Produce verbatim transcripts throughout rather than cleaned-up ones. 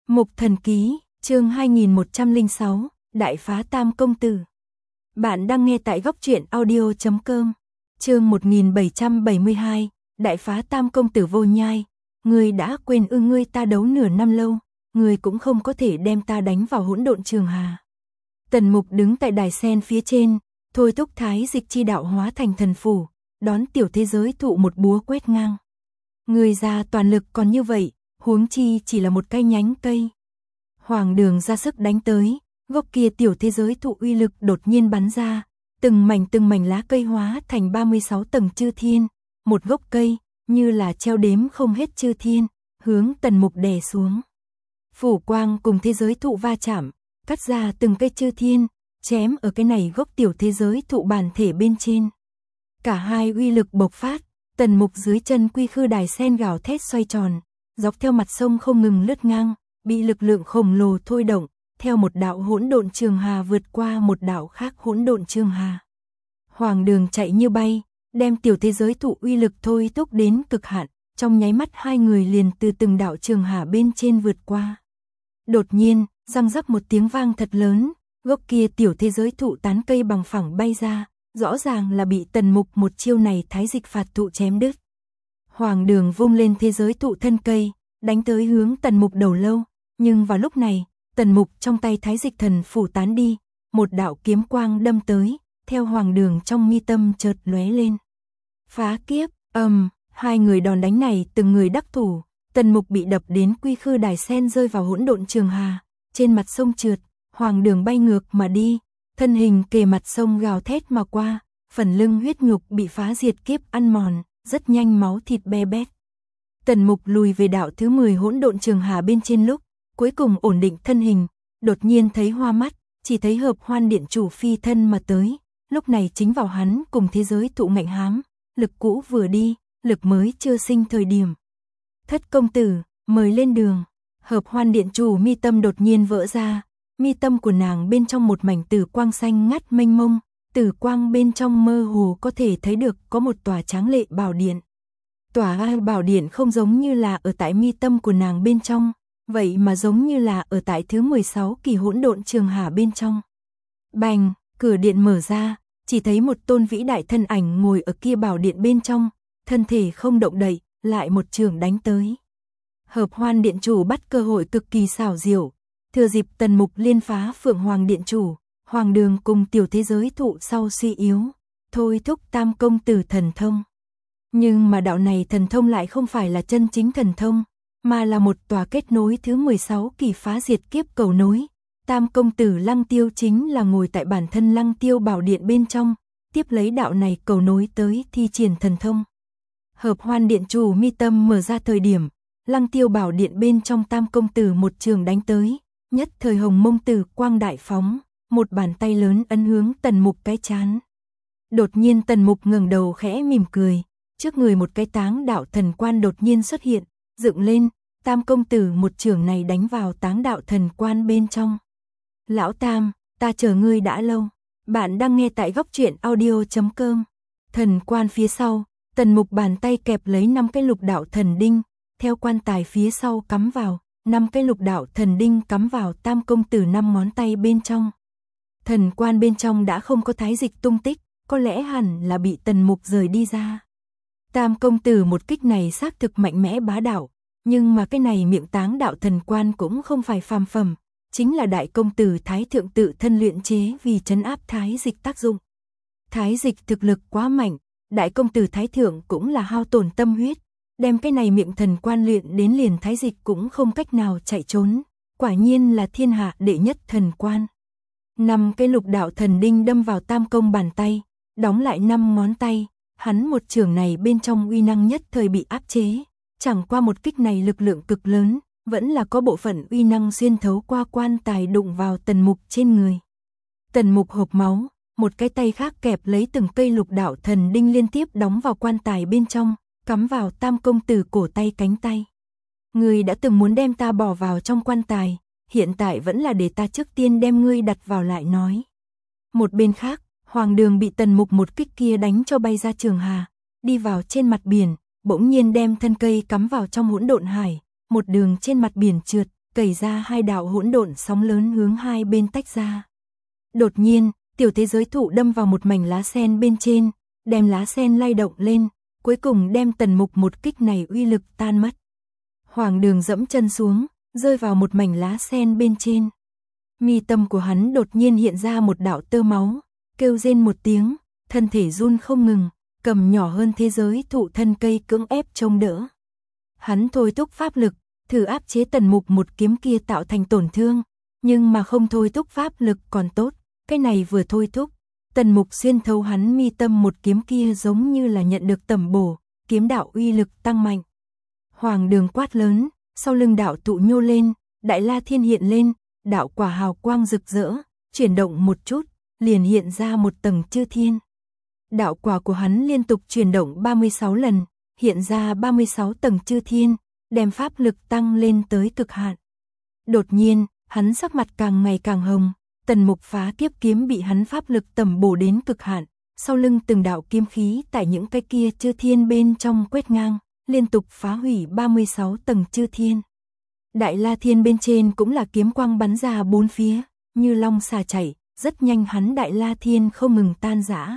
Mục Thần Ký, chương hai nghìn một trăm lẻ sáu, Đại phá Tam Công Tử. Bạn đang nghe tại góc truyện audio chấm com. Chương một nghìn bảy trăm bảy mươi hai, Đại phá Tam Công Tử. Vô Nhai, ngươi đã quên ư? Ngươi ta đấu nửa năm lâu, ngươi cũng không có thể đem ta đánh vào hỗn độn trường hà. Tần Mục đứng tại đài sen phía trên, thôi thúc thái dịch chi đạo hóa thành thần phủ, đón tiểu thế giới thụ một búa quét ngang. Ngươi ra toàn lực còn như vậy, huống chi chỉ là một cây nhánh cây. Hoàng Đường ra sức đánh tới, gốc kia tiểu thế giới thụ uy lực đột nhiên bắn ra, từng mảnh từng mảnh lá cây hóa thành ba mươi sáu tầng chư thiên, một gốc cây như là treo đếm không hết chư thiên, hướng Tần Mục đè xuống. Phủ quang cùng thế giới thụ va chạm, cắt ra từng cây chư thiên, chém ở cái này gốc tiểu thế giới thụ bản thể bên trên. Cả hai uy lực bộc phát, Tần Mục dưới chân quy khư đài sen gào thét xoay tròn, dọc theo mặt sông không ngừng lướt ngang, bị lực lượng khổng lồ thôi động, theo một đạo hỗn độn trường hà vượt qua một đạo khác hỗn độn trường hà. Hoàng Đường chạy như bay, đem tiểu thế giới thụ uy lực thôi thúc đến cực hạn, trong nháy mắt hai người liền từ từng đạo trường hà bên trên vượt qua. Đột nhiên, răng rắc một tiếng vang thật lớn, gốc kia tiểu thế giới thụ tán cây bằng phẳng bay ra, rõ ràng là bị Tần Mục một chiêu này thái dịch phạt thụ chém đứt. Hoàng Đường vung lên thế giới thụ thân cây, đánh tới hướng Tần Mục đầu lâu, nhưng vào lúc này, Tần Mục trong tay thái dịch thần phủ tán đi, một đạo kiếm quang đâm tới, theo Hoàng Đường trong mi tâm chợt lóe lên. Phá kiếp, ầm, um, hai người đòn đánh này từng người đắc thủ, Tần Mục bị đập đến quy khư đài sen rơi vào hỗn độn trường hà, trên mặt sông trượt, Hoàng Đường bay ngược mà đi, thân hình kề mặt sông gào thét mà qua, phần lưng huyết nhục bị phá diệt kiếp ăn mòn, rất nhanh máu thịt be bét. Tần Mục lùi về đạo thứ mười hỗn độn trường hà bên trên lúc, cuối cùng ổn định thân hình, đột nhiên thấy hoa mắt, chỉ thấy Hợp Hoan Điện chủ phi thân mà tới, lúc này chính vào hắn cùng thế giới thụ ngạnh hám, lực cũ vừa đi, lực mới chưa sinh thời điểm. Thất công tử, mời lên đường. Hợp Hoan Điện chủ mi tâm đột nhiên vỡ ra, mi tâm của nàng bên trong một mảnh tử quang xanh ngắt mênh mông, tử quang bên trong mơ hồ có thể thấy được có một tòa tráng lệ bảo điện. Tòa bảo điện không giống như là ở tại mi tâm của nàng bên trong, vậy mà giống như là ở tại thứ mười sáu kỳ hỗn độn trường hà bên trong. Bành, cửa điện mở ra, chỉ thấy một tôn vĩ đại thân ảnh ngồi ở kia bảo điện bên trong, thân thể không động đậy, lại một trường đánh tới. Hợp Hoan Điện chủ bắt cơ hội cực kỳ xảo diệu, thừa dịp Tần Mục liên phá Phượng Hoàng Điện chủ, Hoàng Đường cùng tiểu thế giới thụ sau suy yếu, thôi thúc Tam Công Tử thần thông. Nhưng mà đạo này thần thông lại không phải là chân chính thần thông, mà là một tòa kết nối thứ mười sáu kỳ phá diệt kiếp cầu nối. Tam Công Tử Lăng Tiêu chính là ngồi tại bản thân Lăng Tiêu bảo điện bên trong, tiếp lấy đạo này cầu nối tới thi triển thần thông. Hợp Hoan Điện chủ mi tâm mở ra thời điểm, Lăng Tiêu bảo điện bên trong Tam Công Tử một trường đánh tới, nhất thời hồng mông tử quang đại phóng, một bàn tay lớn ấn hướng Tần Mục cái trán. Đột nhiên Tần Mục ngẩng đầu khẽ mỉm cười, trước người một cái táng đạo thần quan đột nhiên xuất hiện, dựng lên, Tam Công Tử một trường này đánh vào táng đạo thần quan bên trong. Lão Tam, ta chờ ngươi đã lâu. Bạn đang nghe tại góc truyện audio chấm com. Thần quan phía sau, Tần Mục bàn tay kẹp lấy năm cái lục đạo thần đinh, theo quan tài phía sau cắm vào, năm cái lục đạo thần đinh cắm vào Tam Công Tử năm ngón tay bên trong. Thần quan bên trong đã không có thái dịch tung tích, có lẽ hẳn là bị Tần Mục rời đi ra. Tam Công Tử một kích này xác thực mạnh mẽ bá đạo, nhưng mà cái này miệng táng đạo thần quan cũng không phải phàm phẩm, chính là đại công tử Thái Thượng tự thân luyện chế vì trấn áp thái dịch tác dụng. Thái dịch thực lực quá mạnh, đại công tử Thái Thượng cũng là hao tổn tâm huyết, đem cái này miệng thần quan luyện đến liền thái dịch cũng không cách nào chạy trốn, quả nhiên là thiên hạ đệ nhất thần quan. Năm cái lục đạo thần đinh đâm vào Tam Công bàn tay, đóng lại năm ngón tay, hắn một trường này bên trong uy năng nhất thời bị áp chế, chẳng qua một kích này lực lượng cực lớn, vẫn là có bộ phận uy năng xuyên thấu qua quan tài đụng vào Tần Mục trên người. Tần Mục hộc máu, một cái tay khác kẹp lấy từng cây lục đạo thần đinh liên tiếp đóng vào quan tài bên trong, cắm vào Tam Công Tử cổ tay cánh tay. Ngươi đã từng muốn đem ta bỏ vào trong quan tài, hiện tại vẫn là để ta trước tiên đem ngươi đặt vào lại nói. Một bên khác, Hoàng Đường bị Tần Mục một kích kia đánh cho bay ra trường hà, đi vào trên mặt biển, bỗng nhiên đem thân cây cắm vào trong hỗn độn hải, một đường trên mặt biển trượt, cày ra hai đạo hỗn độn sóng lớn hướng hai bên tách ra. Đột nhiên, tiểu thế giới thụ đâm vào một mảnh lá sen bên trên, đem lá sen lay động lên, cuối cùng đem Tần Mục một kích này uy lực tan mất. Hoàng Đường dẫm chân xuống, rơi vào một mảnh lá sen bên trên. Mi tâm của hắn đột nhiên hiện ra một đạo tơ máu, kêu rên một tiếng, thân thể run không ngừng, cầm nhỏ hơn thế giới thụ thân cây cưỡng ép chống đỡ. Hắn thôi thúc pháp lực, thử áp chế Tần Mục một kiếm kia tạo thành tổn thương, nhưng mà không thôi thúc pháp lực còn tốt, cái này vừa thôi thúc, Tần Mục xuyên thấu hắn mi tâm một kiếm kia giống như là nhận được tẩm bổ, kiếm đạo uy lực tăng mạnh. Hoàng Đường quát lớn, sau lưng đạo tụ nhô lên, Đại La Thiên hiện lên, đạo quả hào quang rực rỡ, chuyển động một chút, liền hiện ra một tầng chư thiên. Đạo quả của hắn liên tục chuyển động ba mươi sáu lần, hiện ra ba mươi sáu tầng chư thiên, đem pháp lực tăng lên tới cực hạn. Đột nhiên, hắn sắc mặt càng ngày càng hồng, Tần Mục phá kiếp kiếm bị hắn pháp lực tẩm bổ đến cực hạn, sau lưng từng đạo kiếm khí tại những cái kia chư thiên bên trong quét ngang, liên tục phá hủy ba mươi sáu tầng chư thiên. Đại La Thiên bên trên cũng là kiếm quang bắn ra bốn phía, như long xà chảy, rất nhanh hắn Đại La Thiên không ngừng tan rã.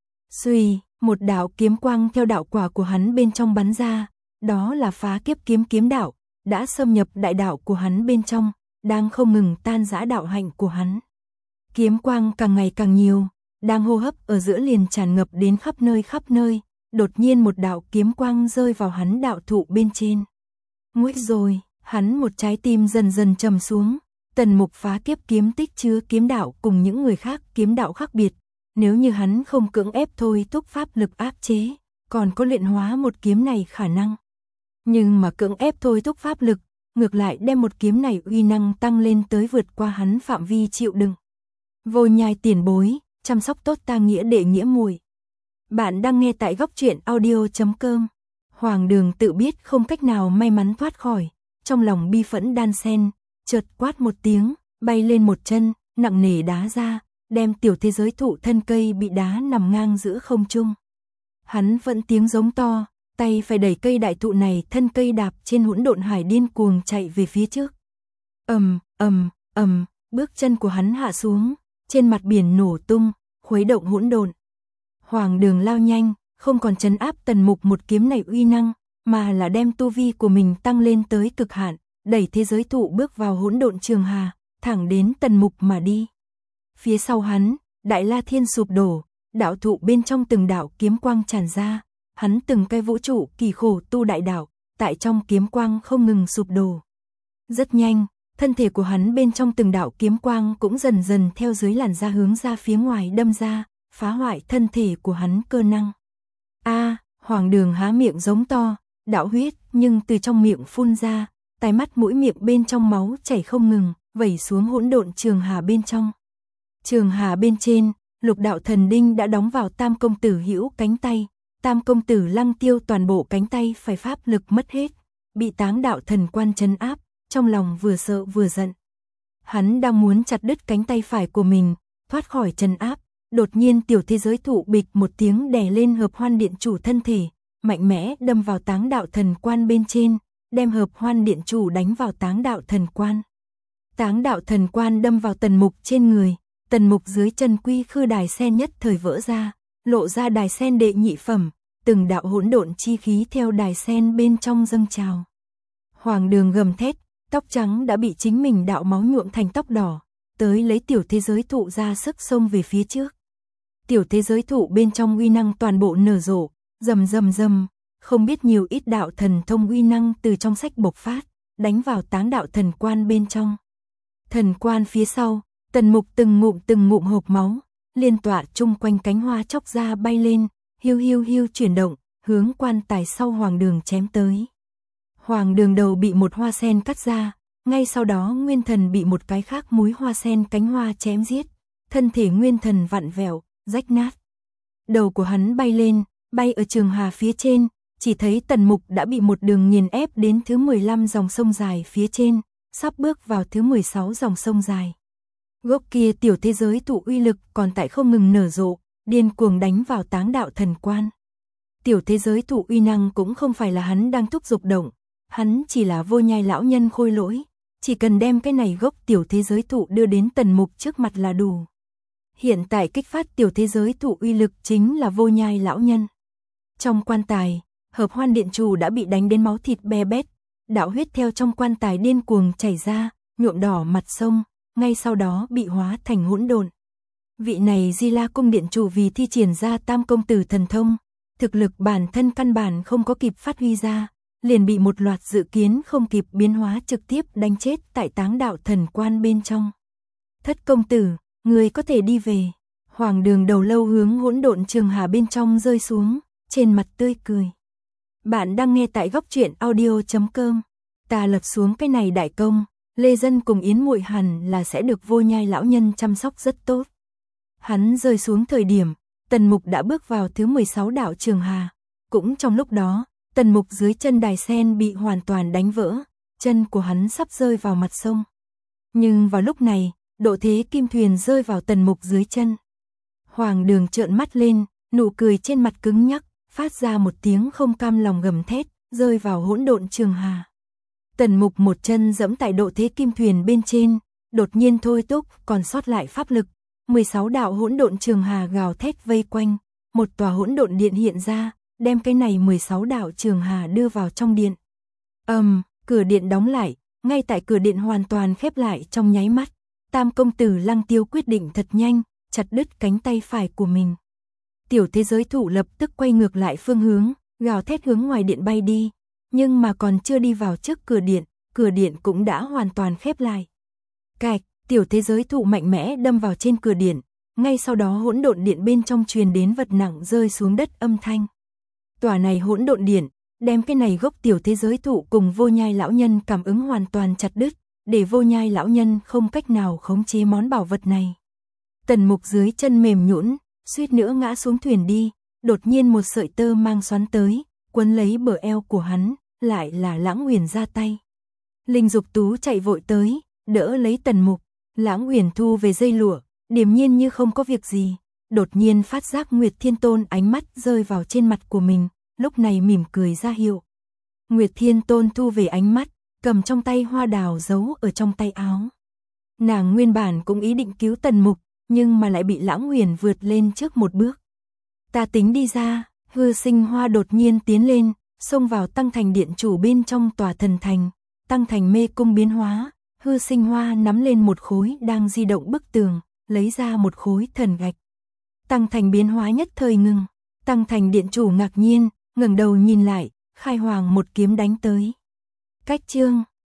Xuy, một đạo kiếm quang theo đạo quả của hắn bên trong bắn ra, đó là phá kiếp kiếm kiếm đạo, đã xâm nhập đại đạo của hắn bên trong, đang không ngừng tan rã đạo hạnh của hắn. Kiếm quang càng ngày càng nhiều, đang hô hấp ở giữa liền tràn ngập đến khắp nơi khắp nơi, đột nhiên một đạo kiếm quang rơi vào hắn đạo thụ bên trên. Nguy rồi, hắn một trái tim dần dần trầm xuống, Tần Mục phá kiếp kiếm tích chứa kiếm đạo cùng những người khác kiếm đạo khác biệt, nếu như hắn không cưỡng ép thôi thúc pháp lực áp chế, còn có luyện hóa một kiếm này khả năng. Nhưng mà cưỡng ép thôi thúc pháp lực, ngược lại đem một kiếm này uy năng tăng lên tới vượt qua hắn phạm vi chịu đựng. Vô Nhai tiền bối, chăm sóc tốt ta nghĩa đệ nghĩa muội. Bạn đang nghe tại góc truyện audio chấm com. Hoàng Đường tự biết không cách nào may mắn thoát khỏi, trong lòng bi phẫn đan sen, chợt quát một tiếng, bay lên một chân, nặng nề đá ra, đem tiểu thế giới thụ thân cây bị đá nằm ngang giữa không trung. Hắn vẫn tiếng giống to, tay phải đẩy cây đại thụ này, thân cây đạp trên hỗn độn hải điên cuồng chạy về phía trước. Ầm, ầm, ầm, bước chân của hắn hạ xuống, trên mặt biển nổ tung, khuấy động hỗn độn. Hoàng Đường lao nhanh, không còn trấn áp Tần Mục một kiếm này uy năng, mà là đem tu vi của mình tăng lên tới cực hạn, đẩy thế giới thụ bước vào hỗn độn trường hà, thẳng đến Tần Mục mà đi. Phía sau hắn, Đại La Thiên sụp đổ, đạo thụ bên trong từng đạo kiếm quang tràn ra, hắn từng cái vũ trụ kỳ khổ tu đại đạo, tại trong kiếm quang không ngừng sụp đổ. Rất nhanh, thân thể của hắn bên trong từng đạo kiếm quang cũng dần dần theo dưới làn da hướng ra phía ngoài đâm ra, phá hoại thân thể của hắn cơ năng. A, Hoàng Đường há miệng giống to, đạo huyết nhưng từ trong miệng phun ra, tai mắt mũi miệng bên trong máu chảy không ngừng, vẩy xuống hỗn độn trường hà bên trong. Trường hà bên trên, lục đạo thần đinh đã đóng vào Tam công tử hữu cánh tay, Tam công tử Lăng Tiêu toàn bộ cánh tay phải pháp lực mất hết, bị Táng đạo thần quan trấn áp, trong lòng vừa sợ vừa giận. Hắn đang muốn chặt đứt cánh tay phải của mình, thoát khỏi trấn áp, đột nhiên tiểu thế giới thụ bịch một tiếng đè lên Hợp Hoan Điện chủ thân thể, mạnh mẽ đâm vào Táng đạo thần quan bên trên, đem Hợp Hoan Điện chủ đánh vào Táng đạo thần quan. Táng đạo thần quan đâm vào Tần Mục trên người, Tần Mục dưới chân quy khư đài sen nhất thời vỡ ra, lộ ra đài sen đệ nhị phẩm, từng đạo hỗn độn chi khí theo đài sen bên trong dâng trào. Hoàng Đường gầm thét, tóc trắng đã bị chính mình đạo máu nhuộm thành tóc đỏ, tới lấy tiểu thế giới thụ ra sức xông về phía trước. Tiểu thế giới thụ bên trong uy năng toàn bộ nở rộ, rầm rầm rầm, không biết nhiều ít đạo thần thông uy năng từ trong sách bộc phát, đánh vào Táng đạo thần quan bên trong. Thần quan phía sau, Tần Mục từng ngụm từng ngụm hộc máu, liên tọa chung quanh cánh hoa chốc ra bay lên, hiu hiu hiu chuyển động, hướng quan tài sau Hoàng Đường chém tới. Hoàng Đường đầu bị một hoa sen cắt ra, ngay sau đó nguyên thần bị một cái khác múi hoa sen cánh hoa chém giết, thân thể nguyên thần vặn vẹo, rách nát. Đầu của hắn bay lên, bay ở trường hà phía trên, chỉ thấy Tần Mục đã bị một đường nghiền ép đến thứ mười lăm dòng sông dài phía trên, sắp bước vào thứ mười sáu dòng sông dài. Gốc kia tiểu thế giới thụ uy lực còn tại không ngừng nở rộ, điên cuồng đánh vào Táng đạo thần quan. Tiểu thế giới thụ uy năng cũng không phải là hắn đang thúc giục động, hắn chỉ là Vô Nhai lão nhân khôi lỗi, chỉ cần đem cái này gốc tiểu thế giới thụ đưa đến Tần Mục trước mặt là đủ. Hiện tại kích phát tiểu thế giới thụ uy lực chính là Vô Nhai lão nhân. Trong quan tài, Hợp Hoan điện chủ đã bị đánh đến máu thịt be bét, đạo huyết theo trong quan tài điên cuồng chảy ra, nhuộm đỏ mặt sông, ngay sau đó bị hóa thành hỗn độn. Vị này Di La cung điện chủ vì thi triển ra Tam công tử thần thông, thực lực bản thân căn bản không có kịp phát huy ra, liền bị một loạt dự kiến không kịp biến hóa trực tiếp đánh chết tại Táng Đạo thần quan bên trong. Thất công tử, người có thể đi về. Hoàng Đường đầu lâu hướng hỗn độn trường hà bên trong rơi xuống, trên mặt tươi cười. Bạn đang nghe tại góc truyện audio chấm com. Ta lập xuống cái này đại công, Lê Dân cùng Yến Muội hẳn là sẽ được Vô Nhai lão nhân chăm sóc rất tốt. Hắn rơi xuống thời điểm, Tần Mục đã bước vào thứ mười sáu đạo trường hà. Cũng trong lúc đó, Tần Mục dưới chân đài sen bị hoàn toàn đánh vỡ, chân của hắn sắp rơi vào mặt sông. Nhưng vào lúc này, độ thế kim thuyền rơi vào Tần Mục dưới chân. Hoàng Đường trợn mắt lên, nụ cười trên mặt cứng nhắc, phát ra một tiếng không cam lòng gầm thét, rơi vào hỗn độn trường hà. Tần Mục một chân giẫm tại độ thế kim thuyền bên trên, đột nhiên thôi thúc còn sót lại pháp lực, mười sáu đạo hỗn độn trường hà gào thét vây quanh, một tòa hỗn độn điện hiện ra, đem cái này mười sáu đạo trường hà đưa vào trong điện. Ầm, um, cửa điện đóng lại, ngay tại cửa điện hoàn toàn khép lại trong nháy mắt, Tam công tử Lăng Tiêu quyết định thật nhanh, chặt đứt cánh tay phải của mình. Tiểu thế giới thụ lập tức quay ngược lại phương hướng, gào thét hướng ngoài điện bay đi, nhưng mà còn chưa đi vào trước cửa điện, cửa điện cũng đã hoàn toàn khép lại. Cạch, tiểu thế giới thụ mạnh mẽ đâm vào trên cửa điện, ngay sau đó hỗn độn điện bên trong truyền đến vật nặng rơi xuống đất âm thanh. Tòa này hỗn độn điện, đem cái này gốc tiểu thế giới thụ cùng Vô Nhai lão nhân cảm ứng hoàn toàn chặt đứt, để Vô Nhai lão nhân không cách nào khống chế món bảo vật này. Tần Mục dưới chân mềm nhũn, suýt nữa ngã xuống thuyền đi, đột nhiên một sợi tơ mang xoắn tới, quấn lấy bờ eo của hắn, lại là Lãng Uyển ra tay. Linh Dục Tú chạy vội tới, đỡ lấy Tần Mục, Lãng Uyển thu về dây lụa, điềm nhiên như không có việc gì, đột nhiên phát giác Nguyệt Thiên Tôn ánh mắt rơi vào trên mặt của mình, lúc này mỉm cười ra hiệu. Nguyệt Thiên Tôn thu về ánh mắt, cầm trong tay hoa đào giấu ở trong tay áo. Nàng nguyên bản cũng ý định cứu Tần Mục, nhưng mà lại bị Lãng Uyển vượt lên trước một bước. Ta tính đi ra, Hư Sinh Hoa đột nhiên tiến lên, xông vào Tăng Thành điện chủ bên trong tòa thần thành, Tăng Thành mê cung biến hóa, Hư Sinh Hoa nắm lên một khối đang di động bức tường, lấy ra một khối thần gạch. Tăng Thành biến hóa nhất thời ngừng, Tăng Thành điện chủ ngạc nhiên, ngẩng đầu nhìn lại, Khai Hoàng một kiếm đánh tới. Cách chương